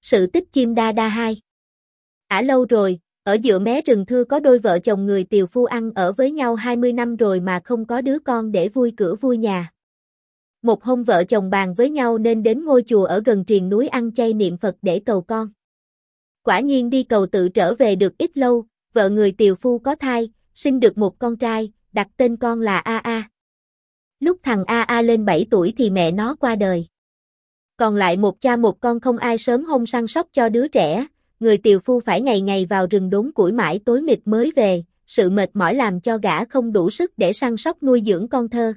Sự tích chim đa đa 2. Lâu rồi, ở giữa mé rừng thưa có đôi vợ chồng người tiều phu ăn ở với nhau 20 năm rồi mà không có đứa con để vui cửa vui nhà. Một hôm vợ chồng bàn với nhau nên đến ngôi chùa ở gần triền núi ăn chay niệm Phật để cầu con. Quả nhiên đi cầu tự trở về được ít lâu, vợ người tiều phu có thai, sinh được một con trai, đặt tên con là A. Lúc thằng A lên 7 tuổi thì mẹ nó qua đời. Còn lại một cha một con không ai sớm hôm săn sóc cho đứa trẻ, người tiều phu phải ngày ngày vào rừng đốn củi mãi tối mịt mới về, sự mệt mỏi làm cho gã không đủ sức để săn sóc nuôi dưỡng con thơ.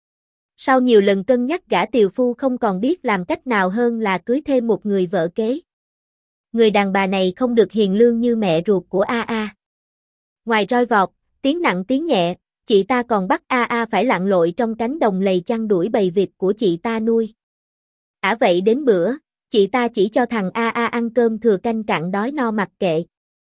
Sau nhiều lần cân nhắc gã tiều phu không còn biết làm cách nào hơn là cưới thêm một người vợ kế. Người đàn bà này không được hiền lương như mẹ ruột của A. Ngoài roi vọt, tiếng nặng tiếng nhẹ, chị ta còn bắt A phải lặn lội trong cánh đồng lầy chăn đuổi bầy vịt của chị ta nuôi. Vậy đến bữa, chị ta chỉ cho thằng A ăn cơm thừa canh cặn đói no mặc kệ.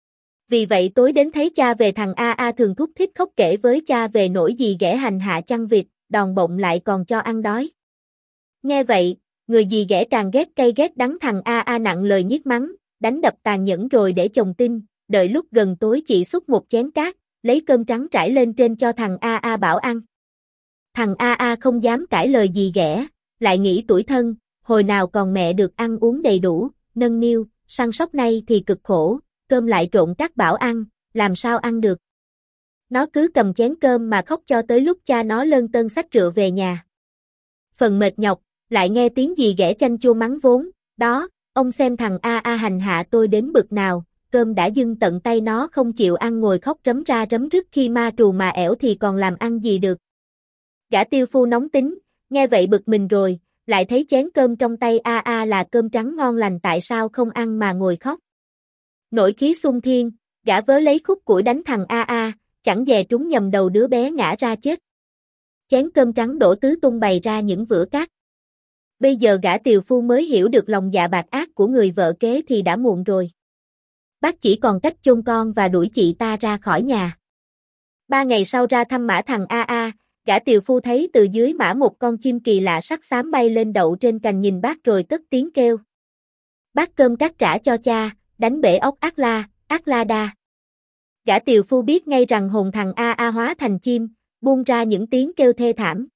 Vì vậy tối đến thấy cha về thằng A thường thúc thích khóc kể với cha về nỗi dì ghẻ hành hạ chăn vịt, đòn bụng lại còn cho ăn đói. Nghe vậy, người dì ghẻ càng ghét cay ghét đắng thằng A nặng lời nhiếc mắng, đánh đập tàn nhẫn rồi để chồng tin, đợi lúc gần tối chị xúc một chén cát, lấy cơm trắng trải lên trên cho thằng A bảo ăn. Thằng A không dám cãi lời dì ghẻ, lại nghĩ tủi thân, hồi nào còn mẹ được ăn uống đầy đủ, nâng niu, săn sóc nay thì cực khổ, cơm lại trộn cát bảo ăn, làm sao ăn được. Nó cứ cầm chén cơm mà khóc cho tới lúc cha nó lơn tơn xách rượu về nhà. Phần mệt nhọc, lại nghe tiếng dì ghẻ chanh chua mắng vốn, đó, ông xem thằng A hành hạ tôi đến bực nào, cơm đã dưng tận tay nó không chịu ăn ngồi khóc rấm ra rấm rứt khi ma trù mà ẻo thì còn làm ăn gì được. Gã tiều phu nóng tính, nghe vậy bực mình rồi, lại thấy chén cơm trong tay A là cơm trắng ngon lành tại sao không ăn mà ngồi khóc. Nổi khí xung thiên, gã vớ lấy khúc củi đánh thằng A, chẳng dè trúng nhầm đầu đứa bé ngã ra chết. Chén cơm trắng đổ tứ tung bày ra những vữa cát. Bây giờ gã tiều phu mới hiểu được lòng dạ bạc ác của người vợ kế thì đã muộn rồi. Bác chỉ còn cách chôn con và đuổi chị ta ra khỏi nhà. 3 ngày sau ra thăm mã thằng A, gã tiều phu thấy từ dưới mã một con chim kỳ lạ sắc xám bay lên đậu trên cành nhìn bác rồi cất tiếng kêu. Bác cơm cát trả cho cha, đánh bể ốc ác la đa. Gã tiều phu biết ngay rằng hồn thằng A hóa thành chim, buông ra những tiếng kêu thê thảm.